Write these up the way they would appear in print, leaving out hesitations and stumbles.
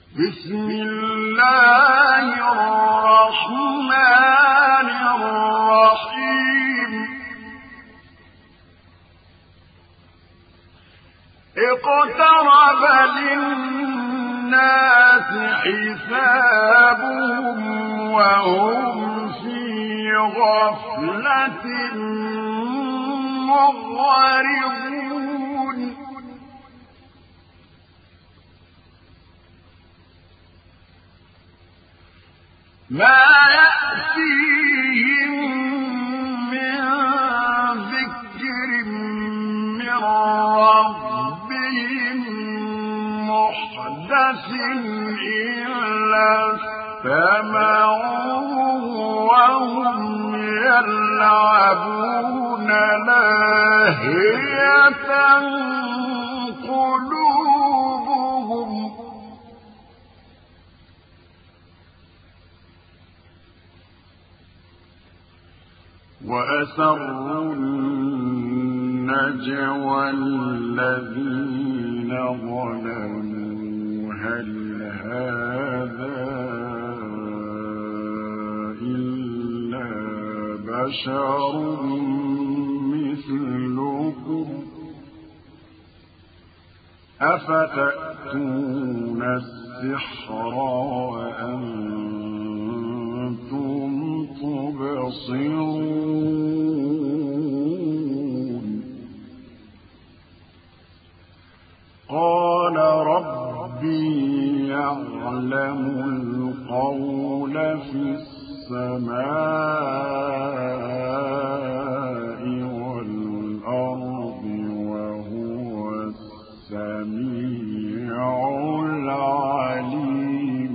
بسم الله الرحمن الرحيم اقترب للناس حسابهم وهم في غفلة معرضون ما يأتيهم من ذكر من ربهم محدث إلا استمعوه وهم يلعبون لاهية قلوبهم وأسروا النجوى الذين ظلموا هل هذا إلا بشر مثلكم أفتأتون السحر وأنتم تبصرون قال ربي يعلم القول في السماء والأرض وهو السميع العليم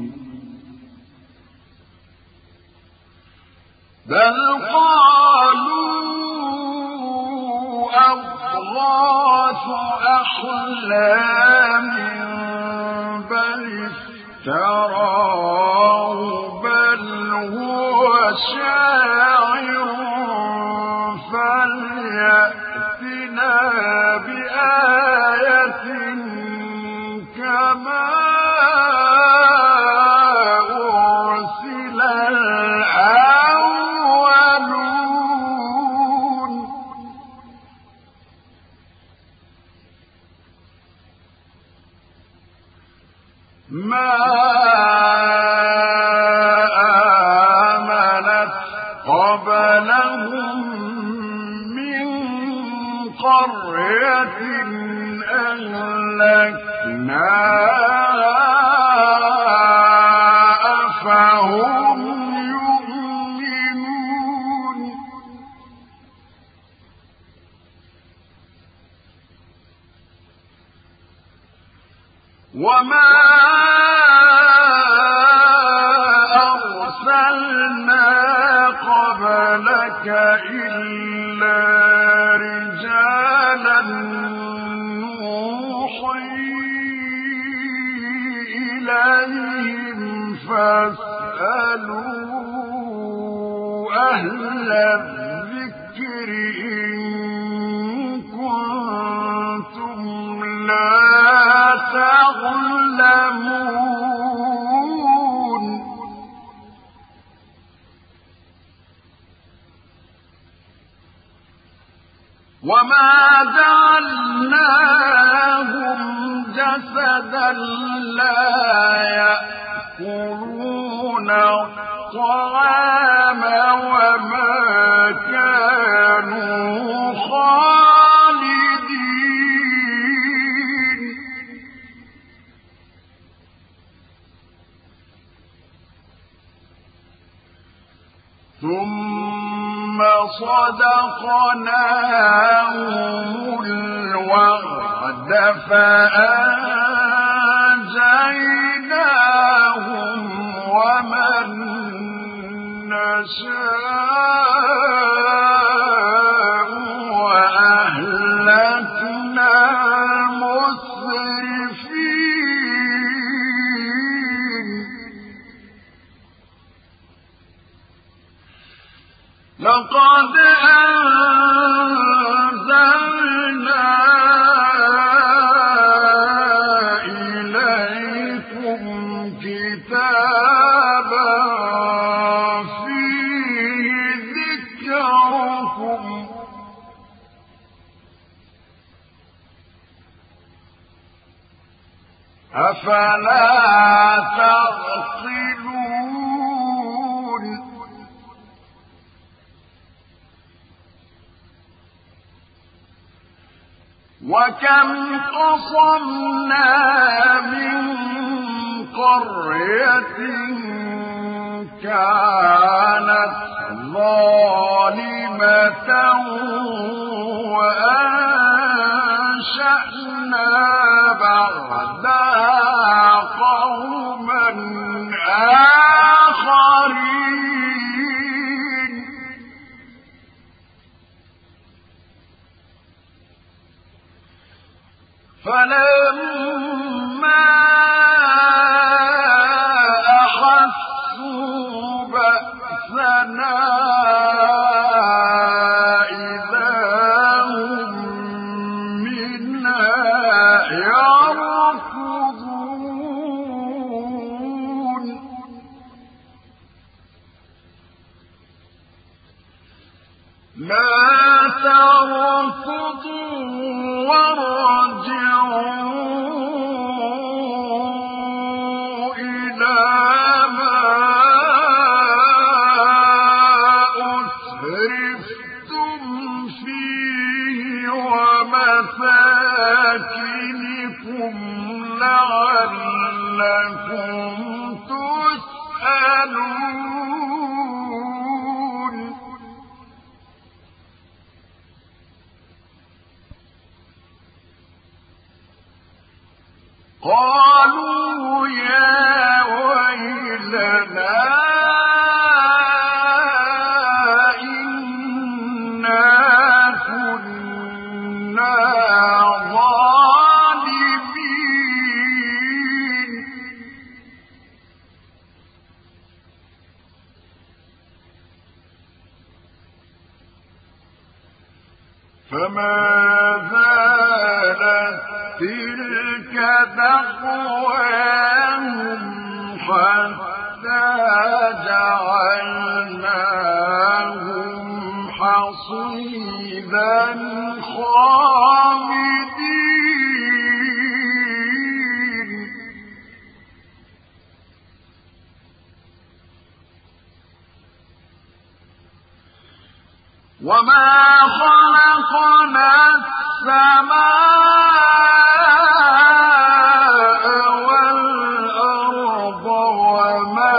بل قالوا أضغاث أحلام بل افتراه بل هو شاعر فليأتنا بآية كما أرسل الأولون ما آمنت قبلهم من قرية أهلكناها أفهم يؤمنون وما أرسلنا قبلك إلا رجالا نوحي إليهم فاسألوا أهل الذكر إن كنتم لا تعلمون وما جعلناهم جسدا لا يأكلون الطعام وما كانوا خالدين ثم صدقناهم الوعد فأنجيناهم ومن نشاء وأهلكنا المسرفين لقد أنزلنا إليكم إليكم كتابا فيه ذكركم أفلا تعقلون وكم قصمنا من قرية كانت ظالمة وأنشأنا بعدها قوما آخرين فلما أحسوا بأسنا إذا هم منها يركضون لا تركضوا وارجعوا إلى ما أترفتم فيه ومساكنكم لعلكم تسألون قالوا يا ويلنا إنا كنا ظالمين فما زالت تلك دعواهم حتى جعلناهم حصيدا خامدين وما خلقنا السماء والأرض وما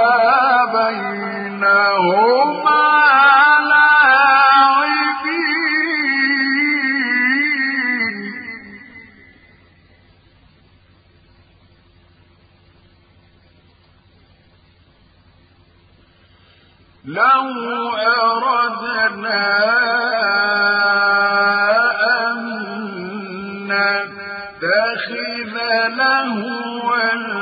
بينهما لاعبين لو أردنا أن نتخذ لهوا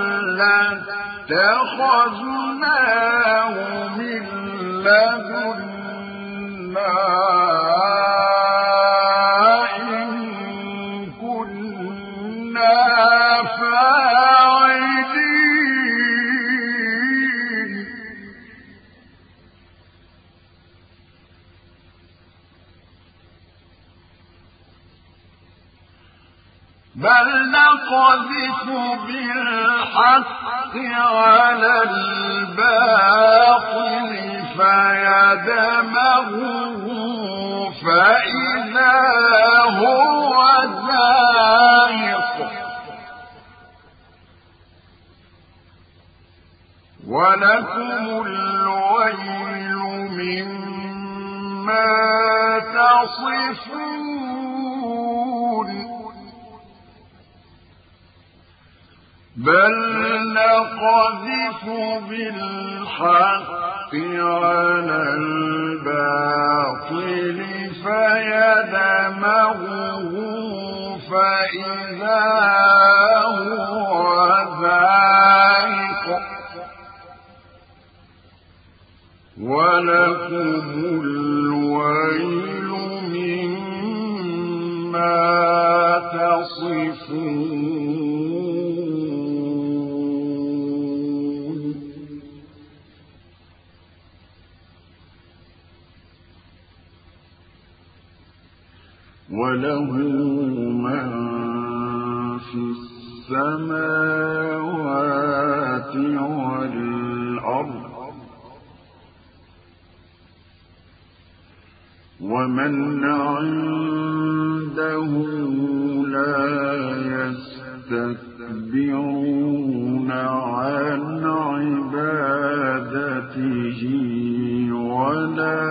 لاتخذناه من لدنا إن كنا فاعلين بل نقذف بالحق على الباطل فيدمغه فإذا هو زاهق ولكم الويل مما تصفون بل نقذف بالحق على الباطل فيدمغه فإذا هو زاهق ولكم الويل مما تصفون وله من في السماوات والأرض ومن عنده لا يستكبرون عن عبادته ولا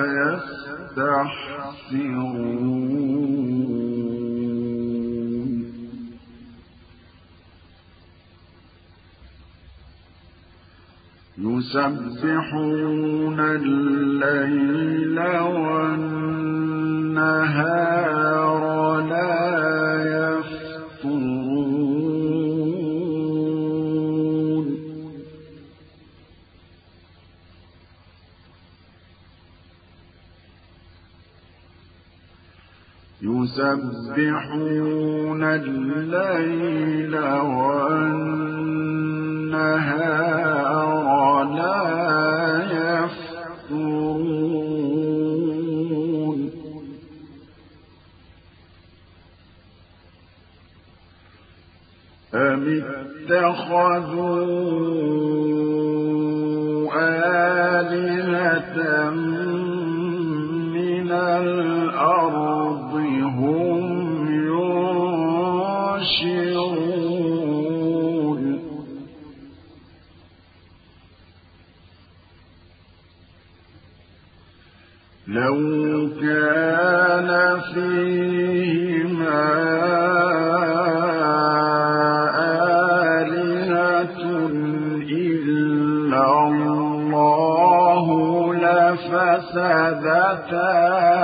يستحسرون يسبحون الليل والنهار لا يفترون يسبحون الليل والنهار لا يفترون أم اتخذوا آلهة من الأرض هم ينشرون لو كان فيهما آلهة إلا الله لفسدتا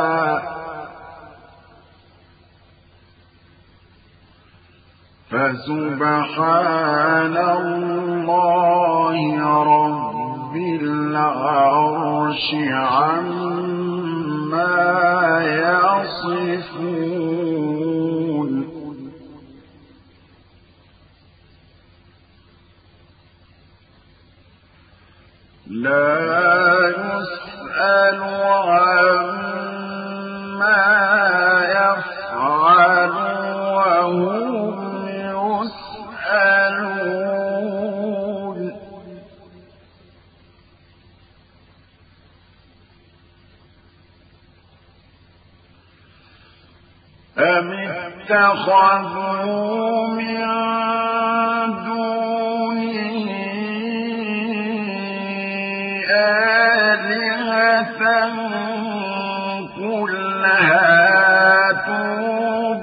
فسبحان الله رب العرش عما يصفون لا يسأل عما يفعل وهم يسألون أم اتخذوا من دونه آلهة قل هاتوا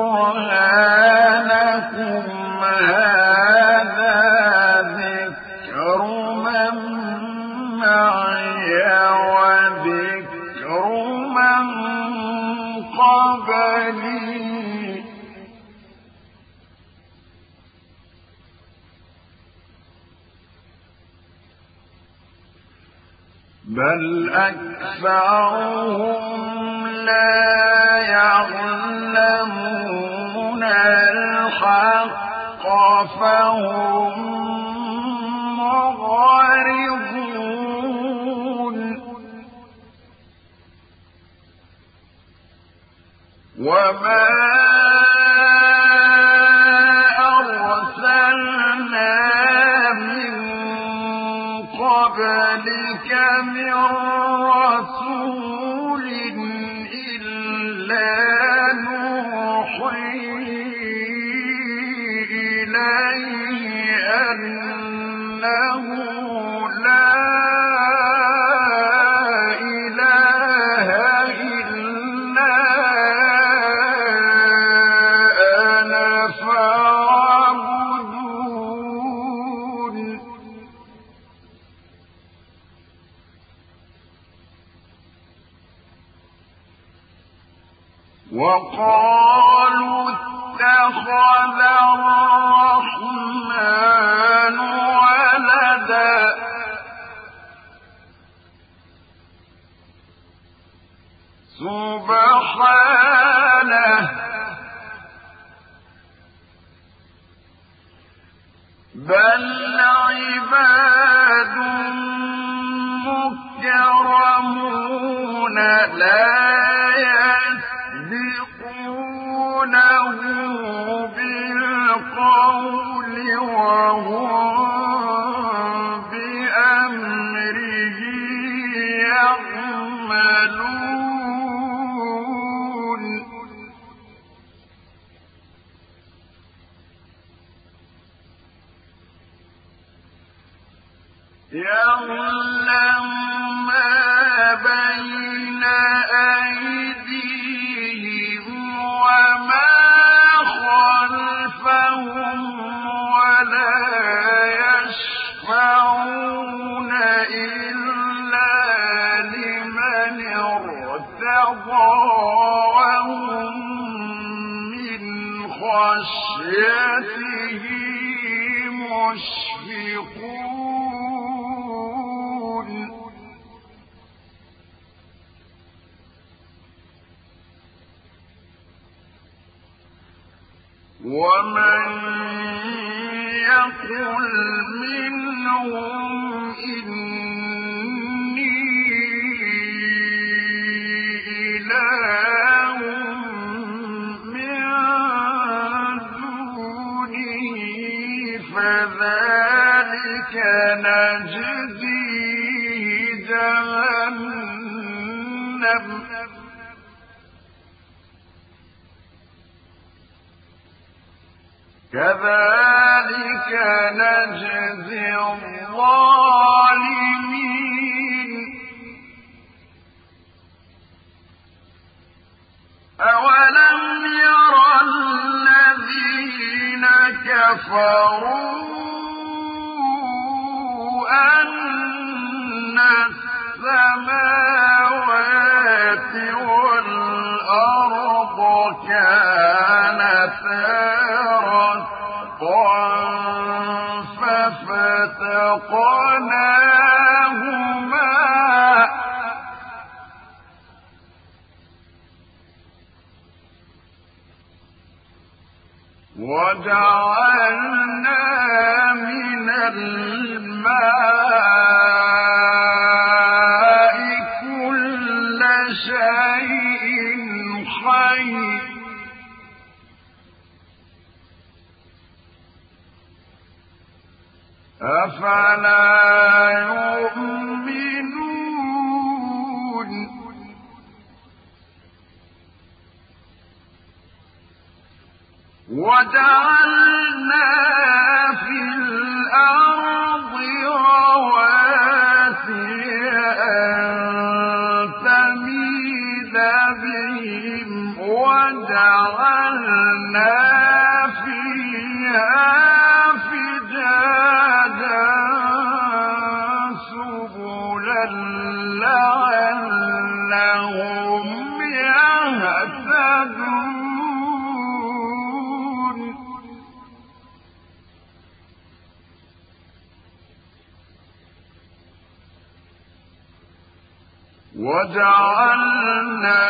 برهانكم هذا ذكر من معي وذكر من قبلي بل أكثرهم لا يعلمون الحق فهم معرضون وما أرسلنا من قبلك من رسول إلا نوحي إليه أنه لا إله إلا أنا فاعبدون وقالوا اتخذ الرحمن ولدا سبحانه بل عباد مكرمون لا يسبقون وهم بأمره يعملون يعلم ما بين أيديهم وما خلفهم ولا يشفعون إلا لمن ارتضى وهم من خشيته مشفقون ومن يقل منهم إني إله من دونه فذلك نجزيه جهنم كذلك نجزي الظالمين أولم ير الذين كفروا أن السماوات والأرض كانتا ففتقناهما وجعلنا من الماء كل شيء حي أفلا يؤمنون وجعلنا في الأرض رواسي أن تميد بهم وجعلنا فيها سبلا لعلهم يهتدون وجعلنا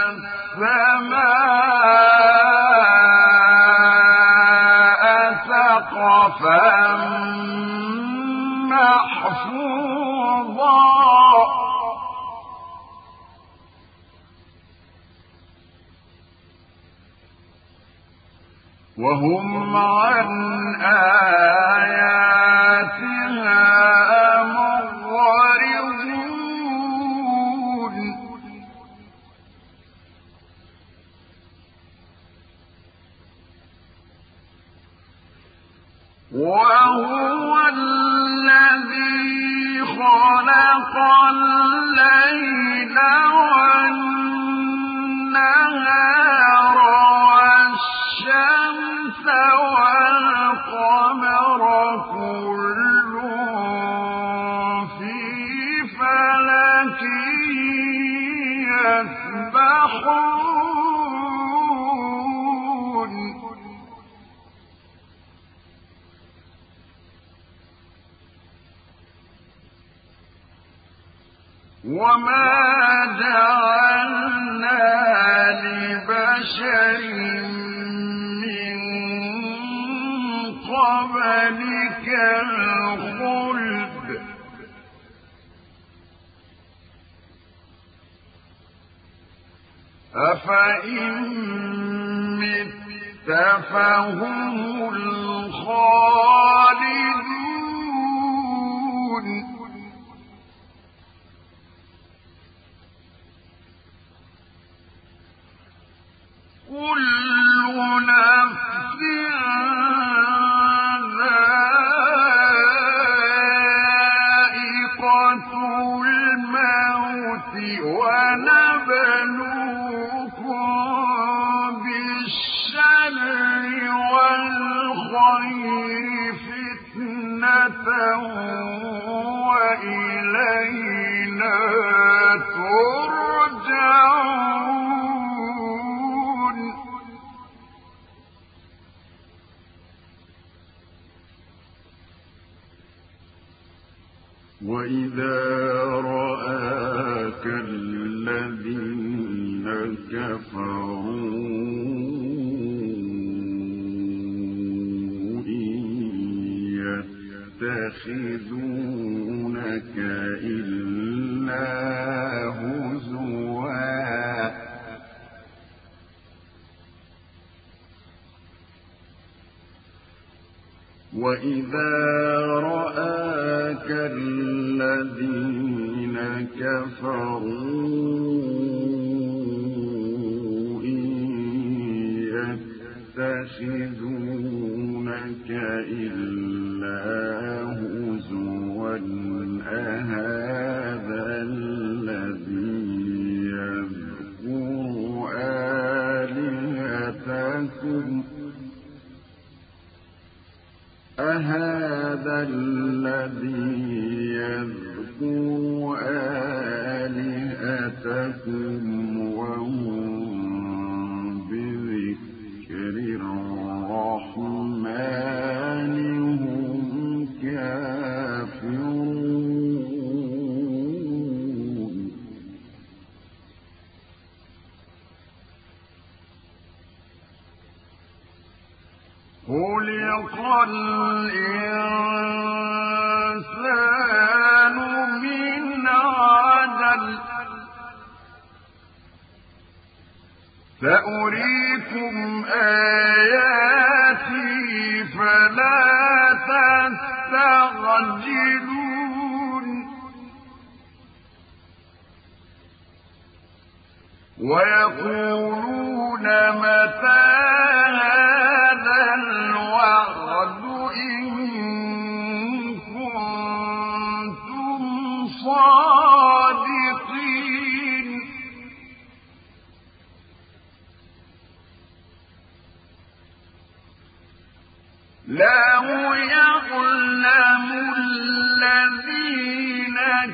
السماء سقفا محفوظا وهم عن آياتها معرضون وهو الذي خلق الليل والنهار والشمس والقمر كل في فلك يسبحون وما جعلنا لبشر من قبلك الخلد أفإن مت فهم الخالدون كل نفس ذائقة الموت ونبلوكم بالشر والخير فتنة وإلينا ترجعون وإذا رآك الذين كفروا يتخذونك إلا هزوا وإذا رآك الذين كفروا يتخذونك إلا هزوا أهذا الذي يذكر آلهتكم أهذا الذي يذكر آلهتكم وهم بذكر الرحمن هم كافرون خلق الإنسان من عجل سأريكم آياتي فلا تستعجلون ويقولون متى هذا الوعد إن كنتم صادقين لو يعلم الذين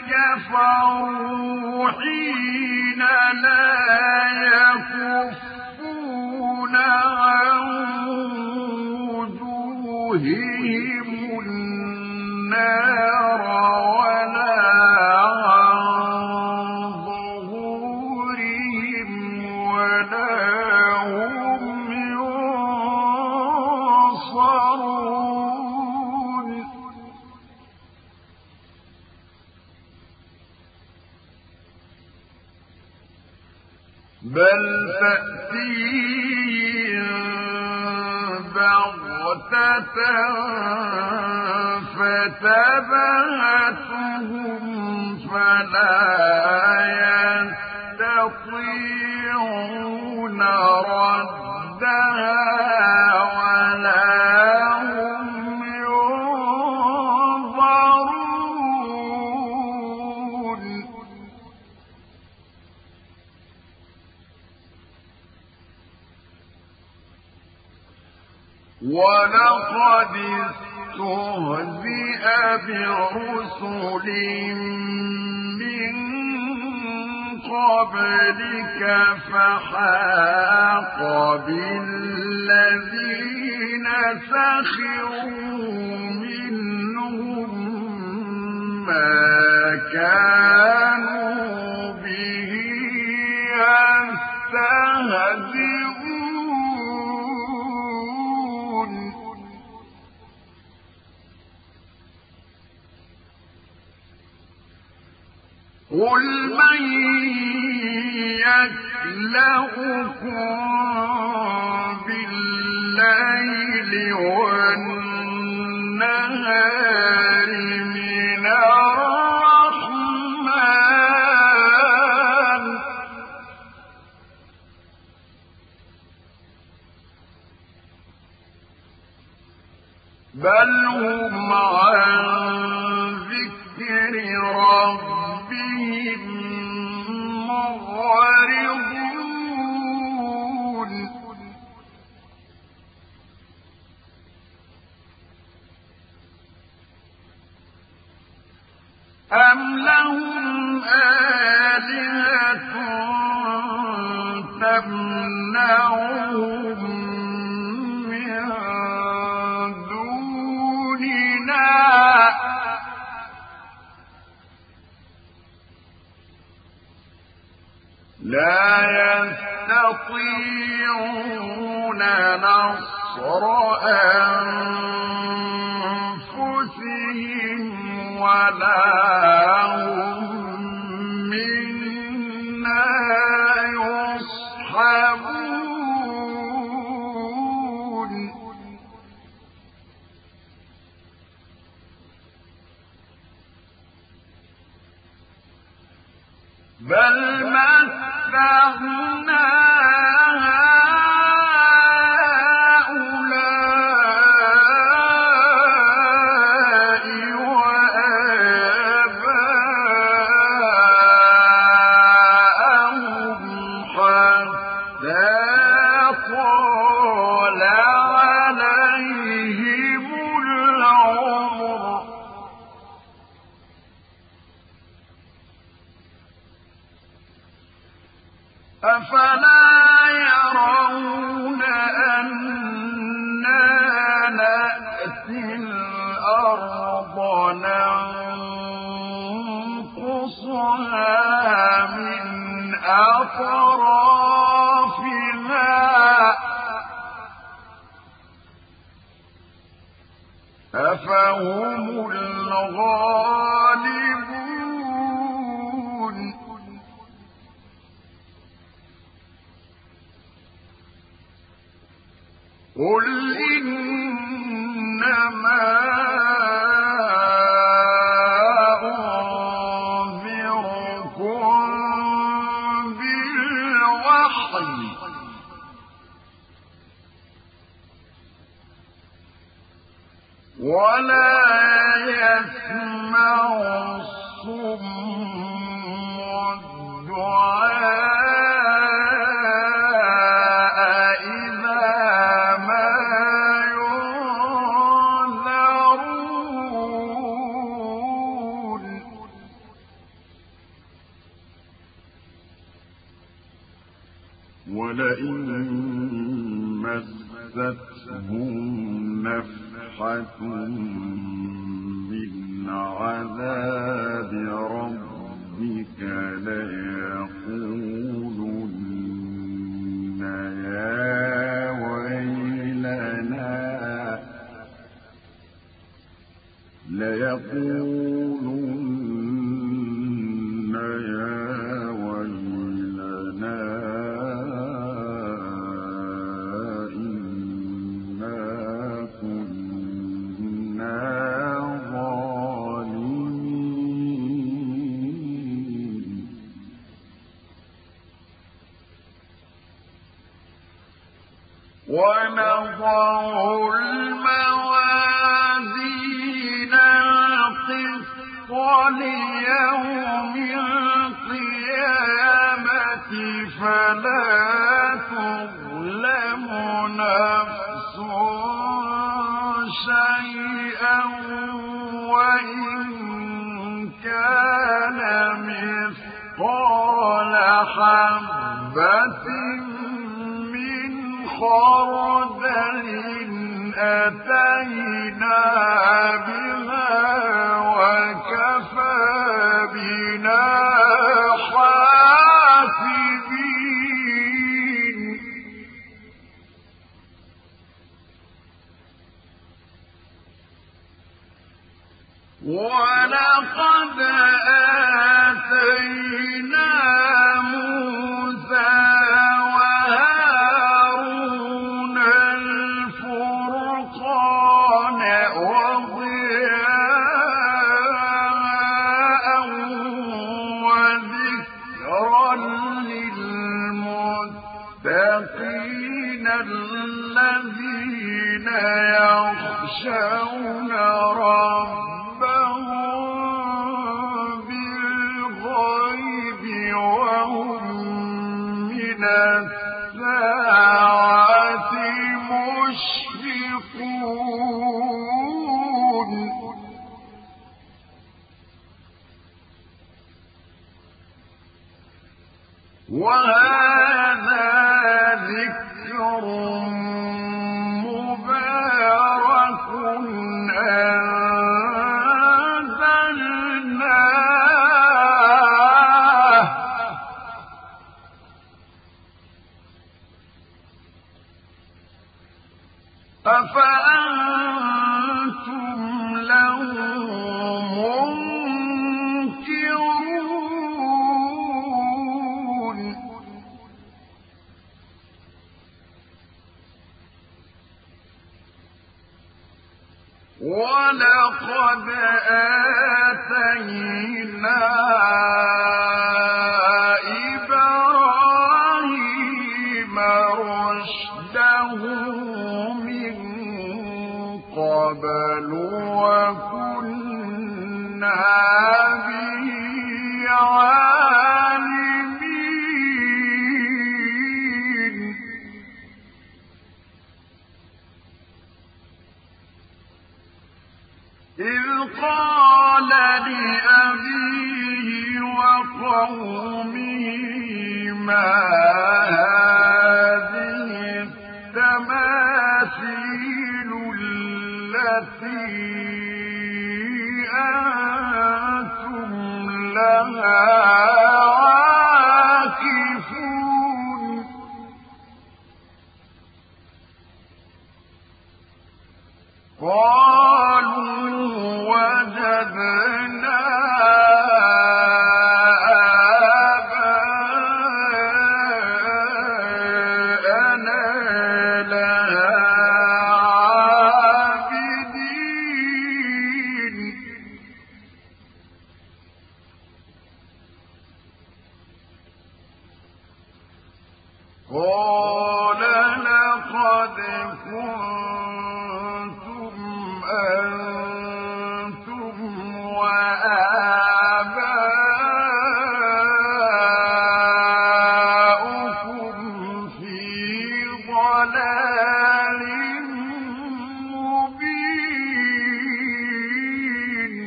كفروا حين لا يكفون عن وجوههم النار ولا عن ظهورهم ولا هم ينصرون بل تأتيهم بغتة فتبهتهم فلا يستطيعون ردها ولا هم ينظرون ولقد استهزئ برسل من قبلك فحاق بالذين سخروا منهم ما كانوا به يستهزئون قل من يكلؤكم بالله الليل والنهار من الرحمن بل هم عن ذكر ربهم معرضون أم لهم آلهة تمنعهم من دوننا لا يستطيعون نصر أنفسهم ولا هم منا يصحبون بل متعنا هؤلاء وآباءهم حتى طال عليهم العمر أفلا يرون أنا نأتي الأرض ننقصها من أطرافها أفهم الغالبون قل إنما أنذركم بالوحي ولا يسمع الصم الدعاء إذا ما ينذرون ولئن مستهم نفحة من عذاب ربك ليقولن يا ويلنا إنا كنا ظالمين ونضع الموازين القسط ليوم القيامة فلا تظلم نفس شيئا وإن كان مثقال حبة من خردل أتينا بها وكفى بنا حاسبين ولقد آتينا موسى وهارون الفرقان وهذا ذكر مبارك أنزلناه أفأنتم له منكرون ولقد آتينا إبراهيم رشده من قبل وكنا به عالمين إذ قال لأبيه وقومه ما هذه التماثيل التي أنتم لها عاكفون قالوا وجدنا آباءنا لها عابدين قال لقد كنتم أنتم وآباؤكم في ضلال مبين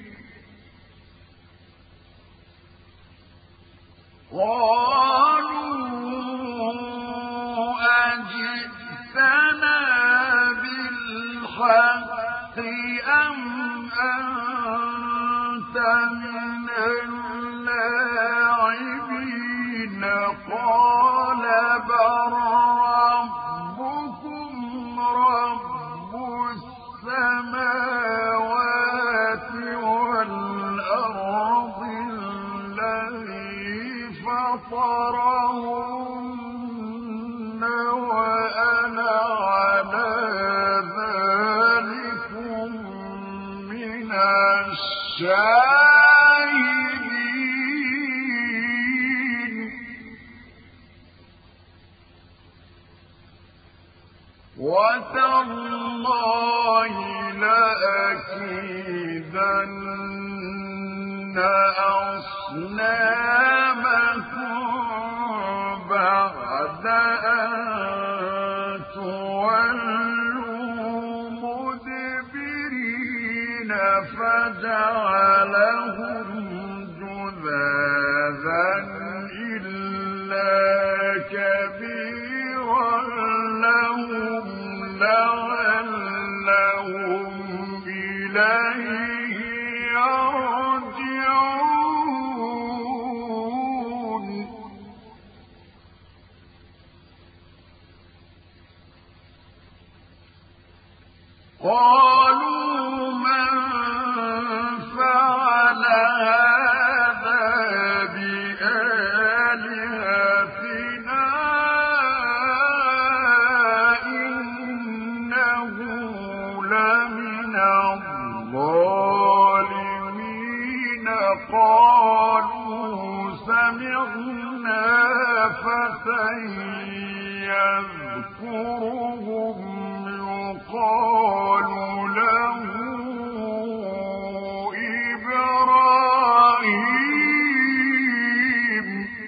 قالوا أجئتنا بالحق أم أنت من اللاعبين قال بل ربكم رب السماوات والأرض الذي فطرهن وأنا على ذلكم من الشاهدين وتالله لأكيدن أصنامكم بعد أن تولوا مدبرين فجعلهم جذاذا إلا كبيرا لهم لعلهم إليه يرجعون قالوا من فعل هذا بآلهتنا إنه لمن الظالمين قالوا سمعنا فتى يذكرهم يقال له إبراهيم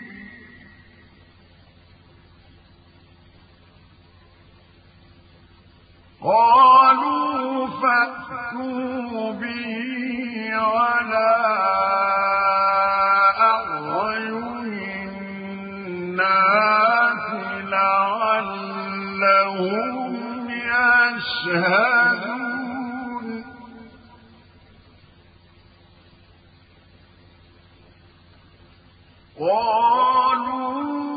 قالوا فأتوا به على أعين قالوا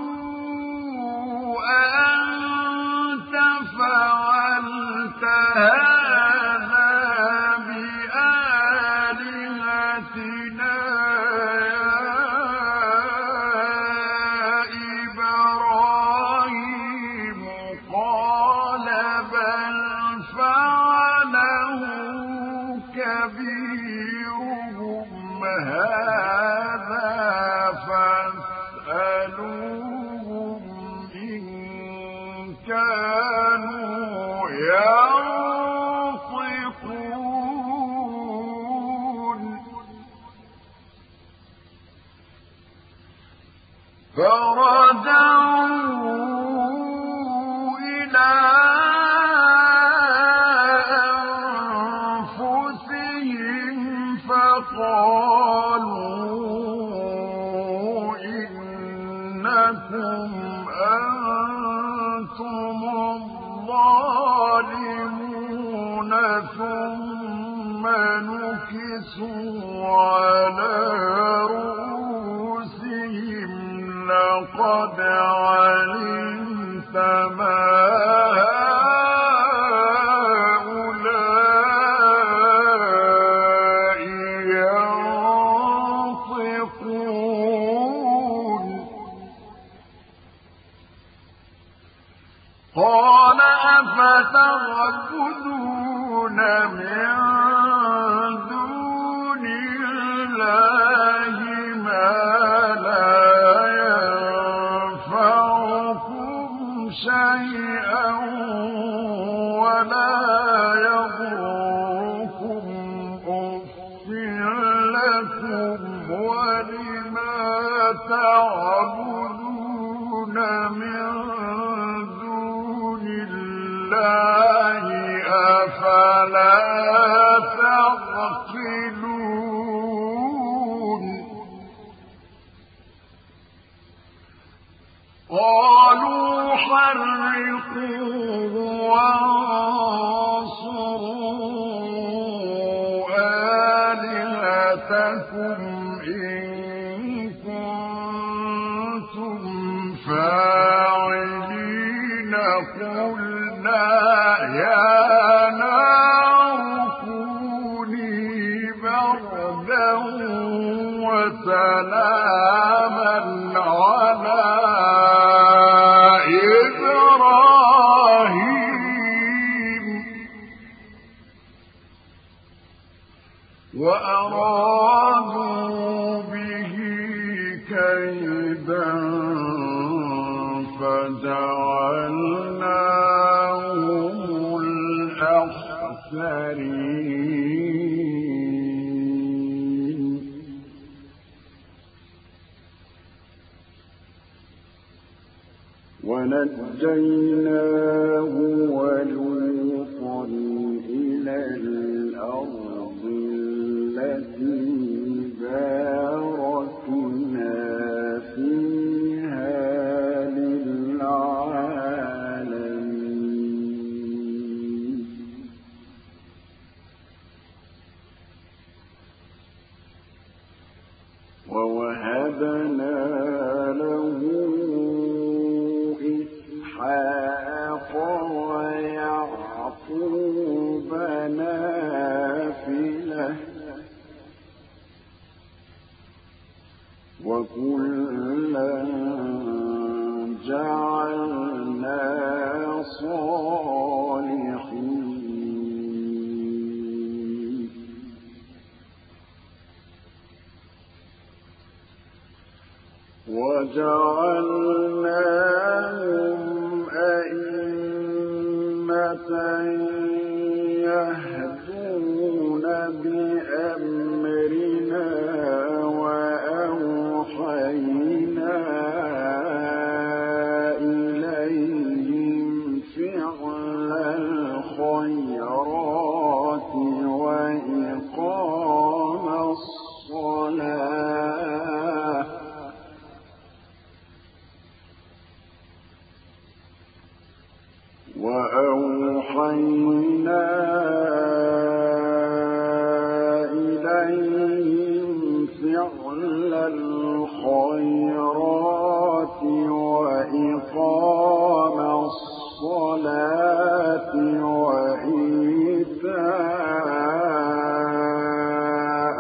أأنت فعلت هذا بآلهتنا يا إبراهيم قال بل فعله كبيرهم هذا فاسألوهم إن كانوا ينطقون فرجعوا إلى أنفسهم فقالوا إنكم أنتم الظالمون ثم نكسوا على رؤوسهم لقد علمت ما هؤلاء ينطقون قال أفتعبدون من دون الله ما لا ينفعكم شيئا ولا يضركم أف لكم ولما تعبدون من دون الله أفلا تعقلون قالوا حرقوه وانصروا آلهتكم إن كنتم فاعلين قلنا يا نار كوني بردا وسلاما على إبراهيم وأرادوا به كيدا فجعلناهم الأخسرين ونجيناه ولوطا إلى الأرض التي باركنا فيها للعالمين ووهبنا له إسحاق ويعقوب نافلة وكلا جعلنا صالحين وجعلناهم أئمة يهدون بأمرنا وأوحينا إليهم فعل الخيرات وإقام الصلاة وأوحينا إليهم فعل الخيرات وإقام الصلاة وإيتاء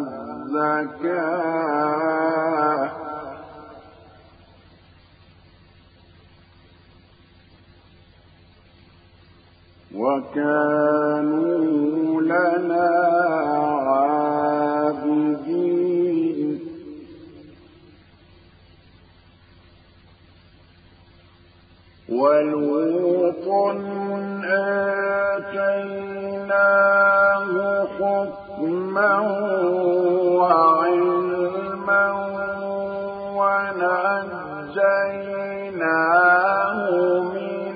الزكاة وكانوا لنا عابدين ولوطا آتيناه حكما وعلما ونجيناه من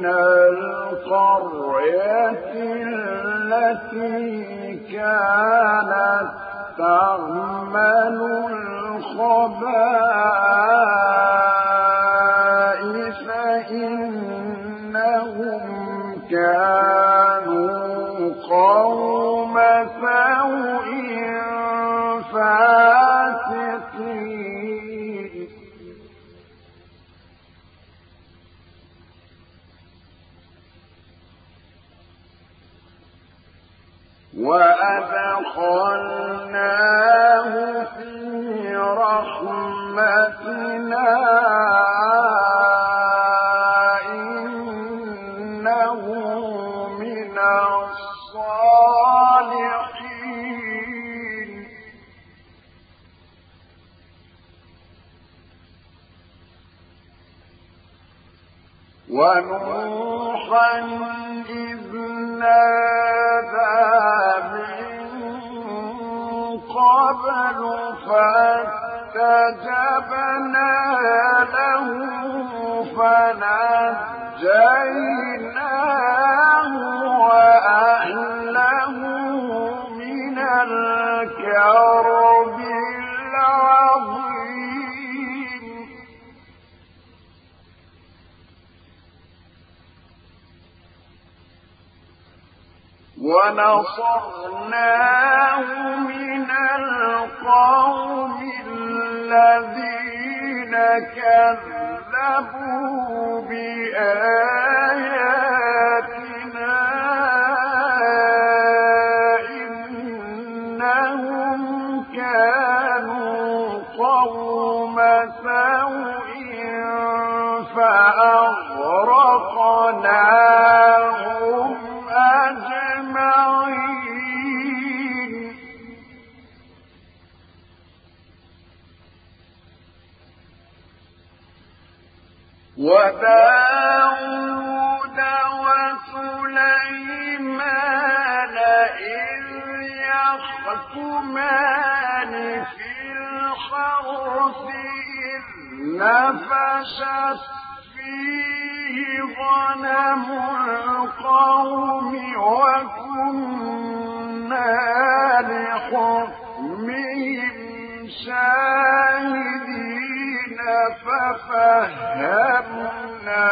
القرية التي كانت تعمل الخبائث إنهم كانوا قوم سوء فاسقين وأدخلناه في رحمتنا إنه من الصالحين ونوحا إذ نادى من قبل فاستجبنا له فنجيناه وأهله من الكرب العظيم ونصرناه من القوم الذين كذبوا بآياتنا إنهم كانوا قوم سوء فأغرقناهم أجمعين وداود وسليمان إذ يحكمان في الحرث إذ نفشت فيه غنم القوم وكنا لحكمهم شاهدين ففهمنا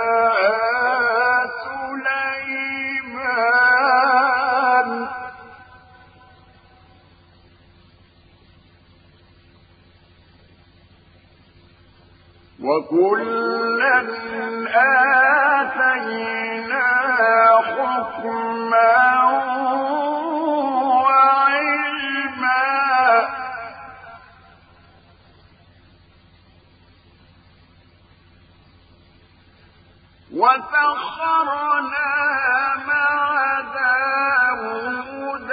سليمان وكلا آتينا حكما وعلما وسخرنا مع داود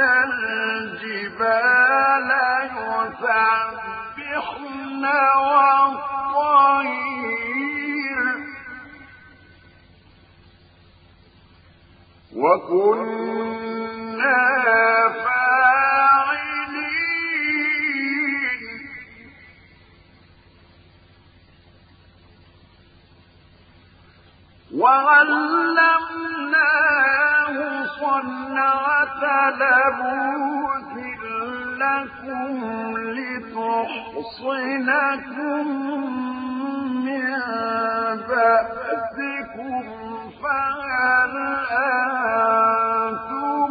الجبال يسبحن والطير وكنا فاعلين وعلمناه صنعة لبوس لكم لتحصنكم من بأسكم فهل أنتم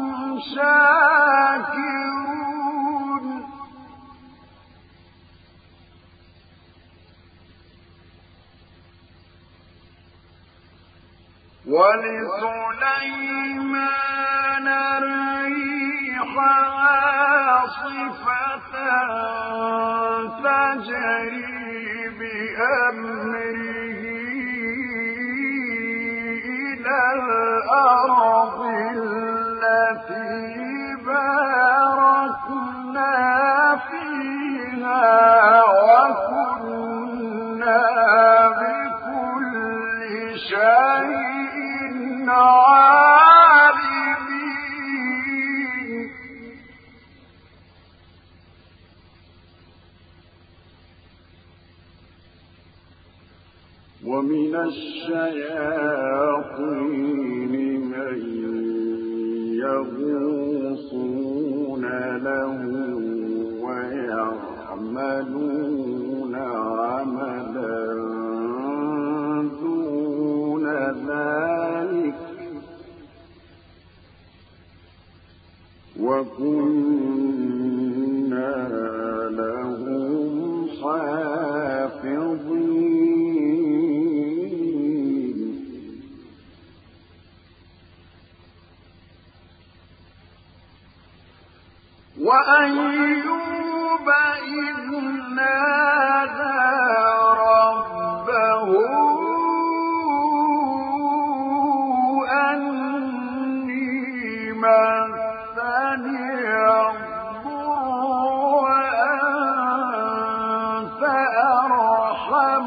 شاكرون ولسليمان الريح عاصفة تجري بأمره إلى الأرض التي باركنا فيها وكنا بكل شيء عالمين ومن الشياطين من يغوصون له ويعملون عملا دون ذلك وكنا لهم حافظين وأيوب إذ نادى ربه أني مسني الضر وأنت أرحم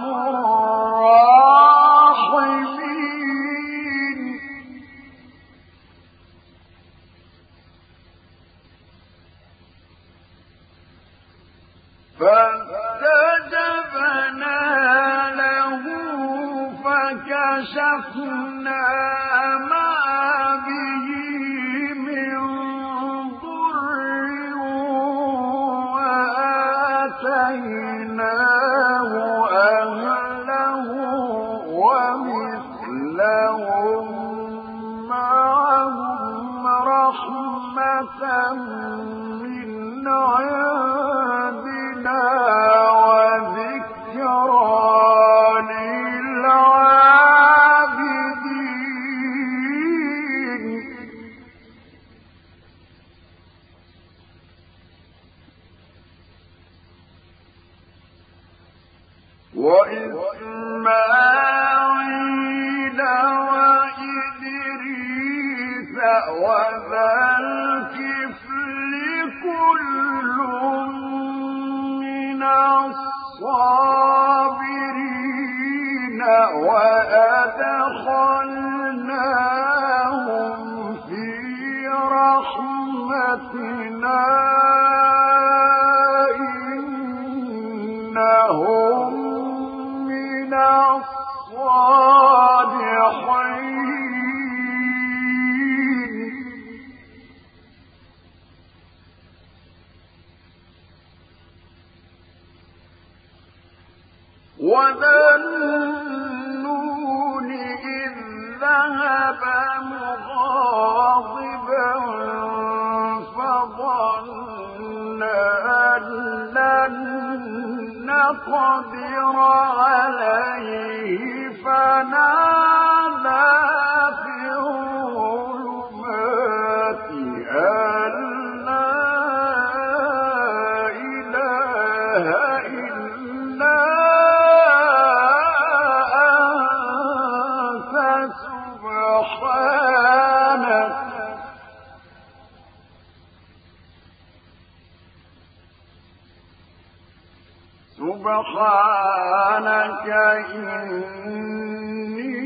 الراحمين فاستجبنا له فكشفنا ما به من ضر وآتيناه أهله ومثلهم معهم رحمة من عندنا وذكرى للعابدين وإسماعيل وإدريس وذا الكفل كل من الصابرين وأدخلناهم في رحمتنا إنهم من الصالحين وذا النون إذ ذهب مغاضبا فظن أن لن نقدر عليه فنادى في الظلمات أن لا إله إلا أنت سبحانك إني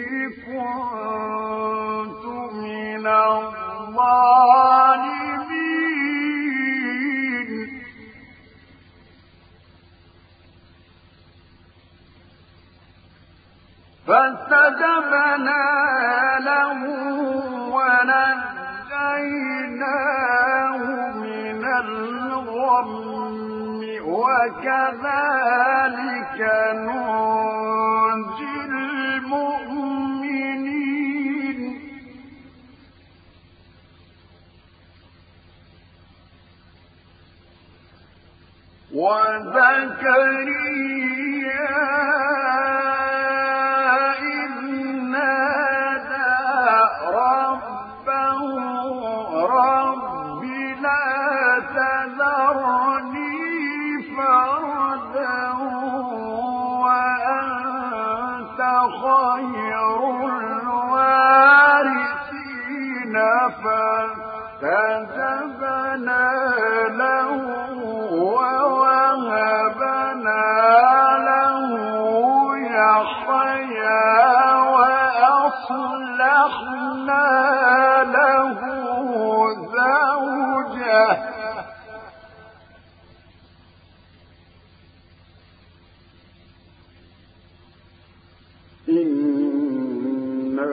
كنت من الظالمين فاستجبنا له ونجيناه من الغم وكذلك ننجي المؤمنين وزكريا إذ نادى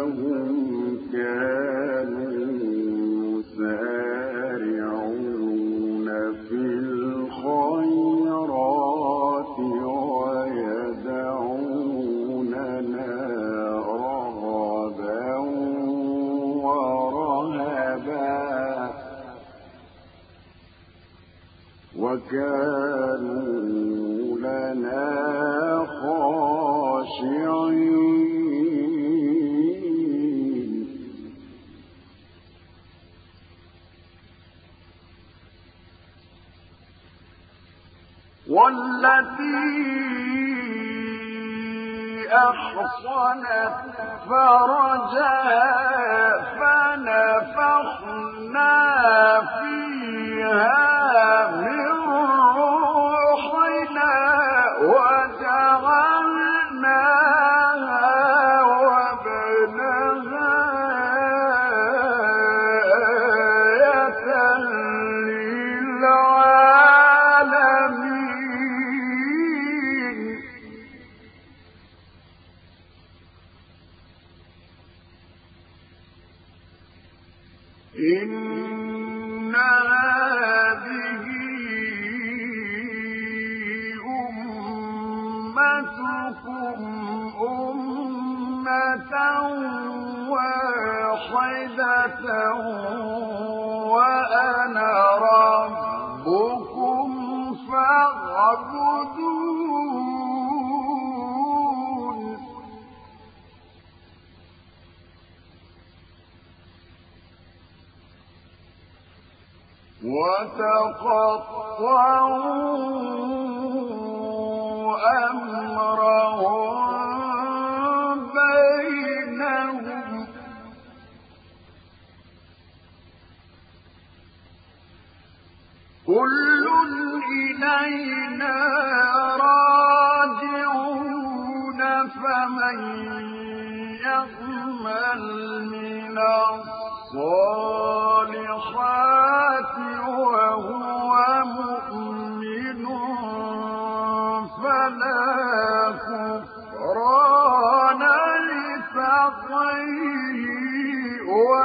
كانوا يسارعون في الخيرات ويدعوننا رغبا ورهبا وكانوا لنا خاشعين والتي أحصنت فرجها فنفخنا فيها من روحنا وجعلناها وابنها آية للعالمين إن هذه أمتكم أمة واحدة وأنا ربكم فاعبدون وتقطعوا أمرهم بينهم كل إلينا راجعون فمن يعمل من الصالحات وهو مؤمن فلا كفران لسعيه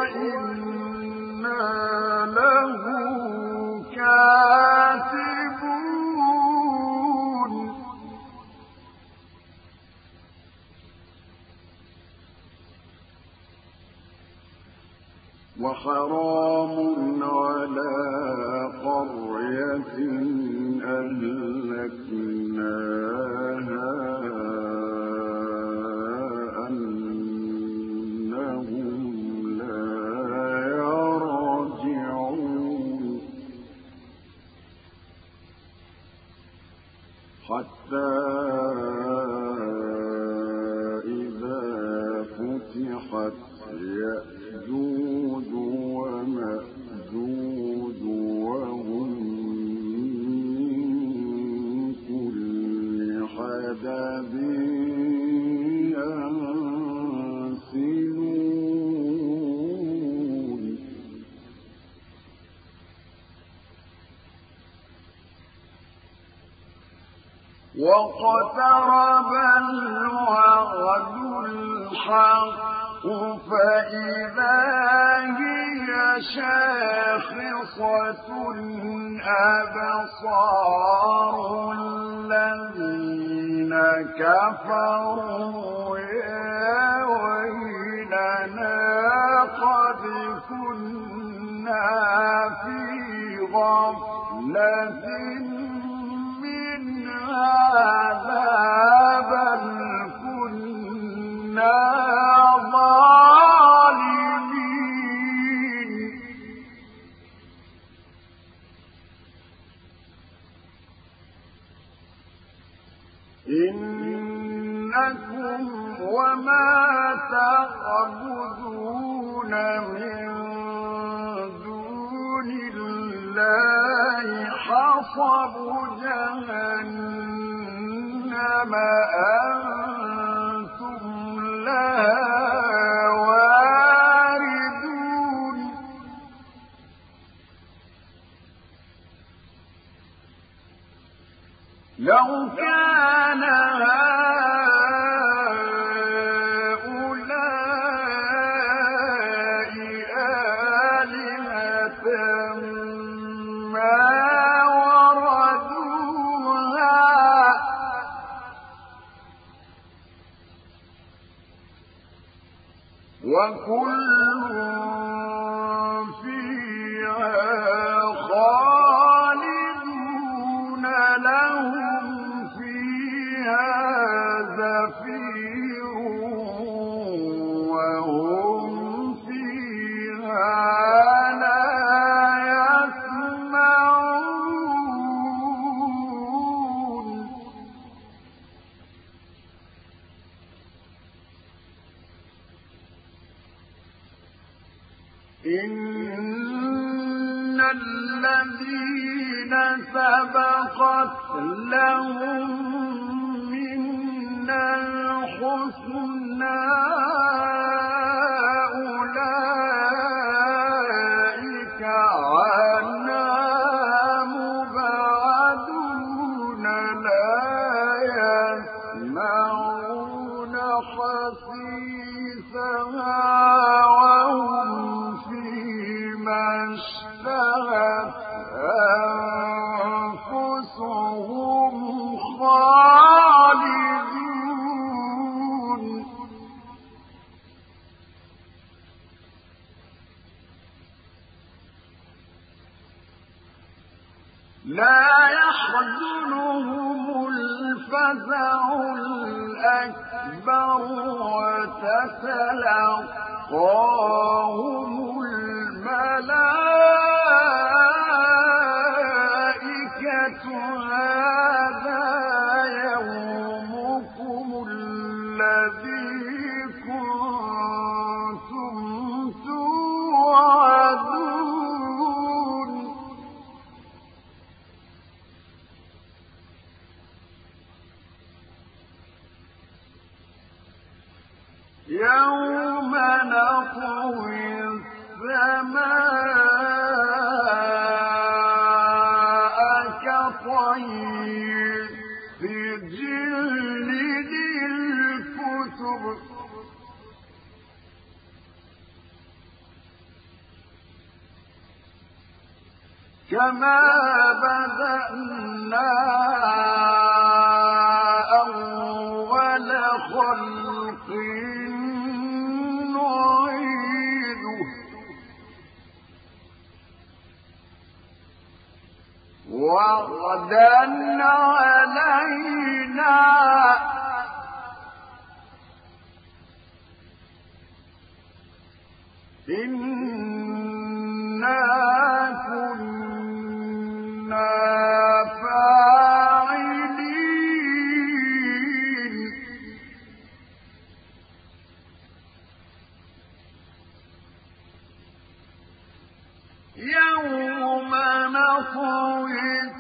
وإنا له كاتبون وحرام على قرية أهلكناها أنهم لا يرجعون حتى إذا فتحت يأجوج ومأجوج وهم من كل حدب ينسلون واقترب الوعد الحق فإذا هي شاخصة أبصار الذين كفروا يا ويلنا قد كنا في غفلة من هذا بل كنا ظالمين إنكم وما تعبدون من دون الله حصب جهنم أنتم لها واردون لو كان هؤلاء وكل فيها خالدون لهم فيها زفير وهم فيها لا يسمعون إن الذين سبقت لهم منا الحسنى أولئك عنها مبعدون لا يسمعون حسيسها وهم فيما اشتهت أنفسهم خالدون لا يحزنهم الفزع الأكبر وتتلقاهم الملائكة هذا يومكم الذي كنتم توعدون يوم نطوي السماء كطي السجل للكتب كما بدأنا أول خلق نعيده وعدا علينا إنا كنا فاعلين يوم نطوي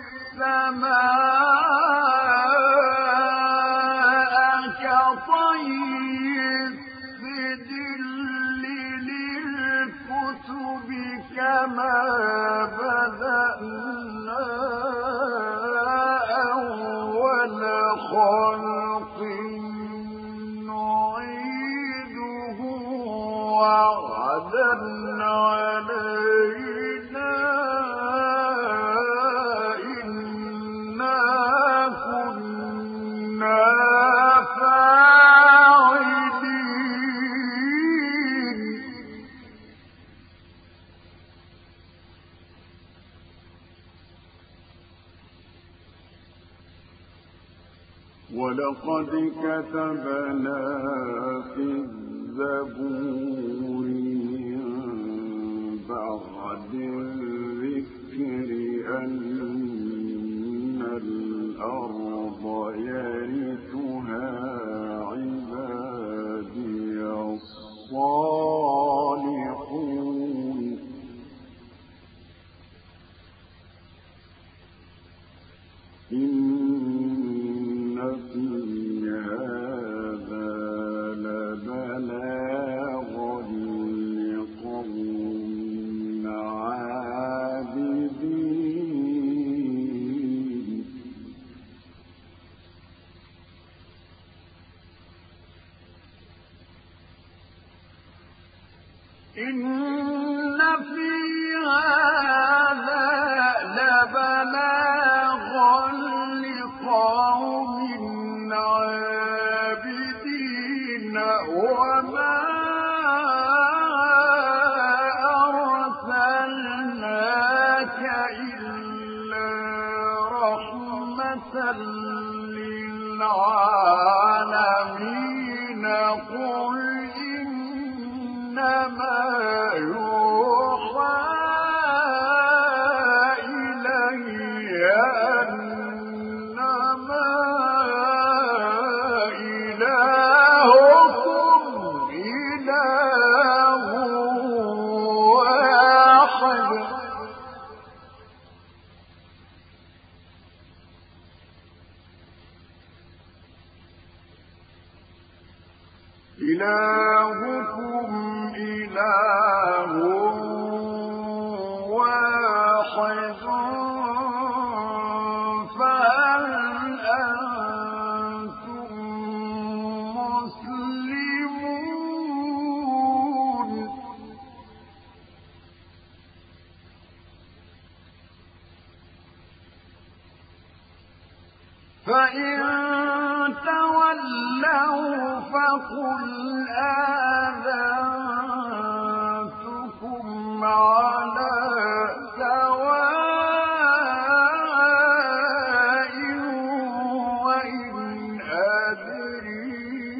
السماء كطي السجل للكتب كما بدأنا أول خلق نعيده وعدا علينا إنا كنا فاعلين ولقد كتبنا في الزبور من بعد الذكر أن الأرض يرثها عبادي الصالحون إن في هذا لبلاغا لقوم عابدين إن في هذا لبلاغا لقوم عابدين وما للعالمين قل إنما يوحى إلي أنما إلهكم إله واحد إلهكم إله واحد فهل أنتم مسلمون فإن تولوا فقل آذنتكم على سواء وإن أدري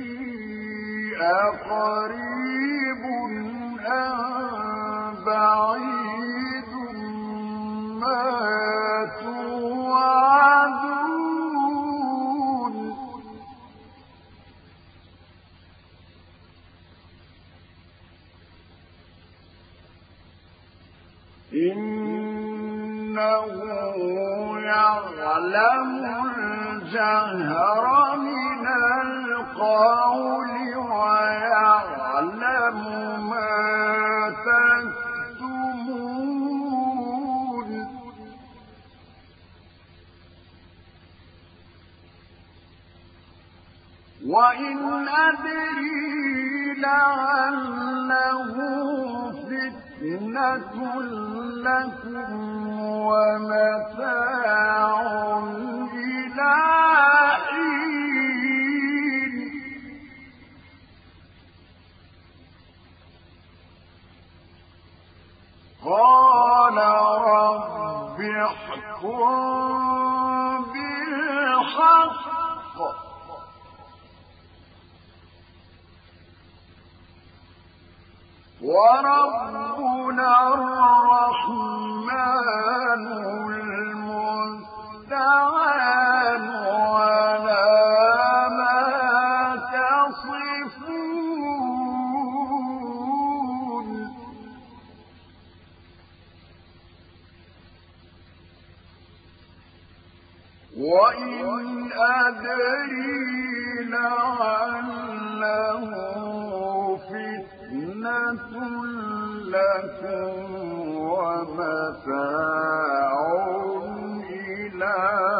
أقريب أم بعيد ما توعدون إنه يعلم الجهر من القول ويعلم ما تكتمون وإن أدري لعله فتنة لكم ومتاع إلى حين قال رب احكم بالحق وربنا الرحمن المستعان على ما تصفون وإن أدري لعله فتنة لكم ومتاع إلى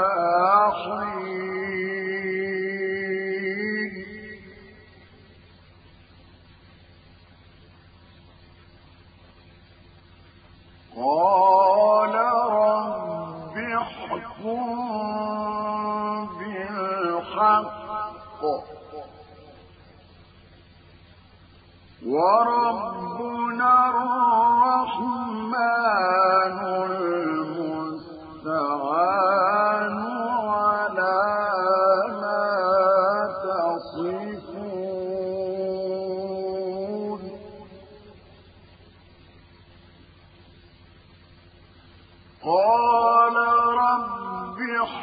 حين قال رب احكم بالحق وربنا الرحمن المستعان على ما تصفون قال رب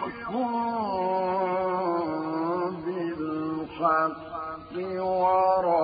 احكم بالحق وربنا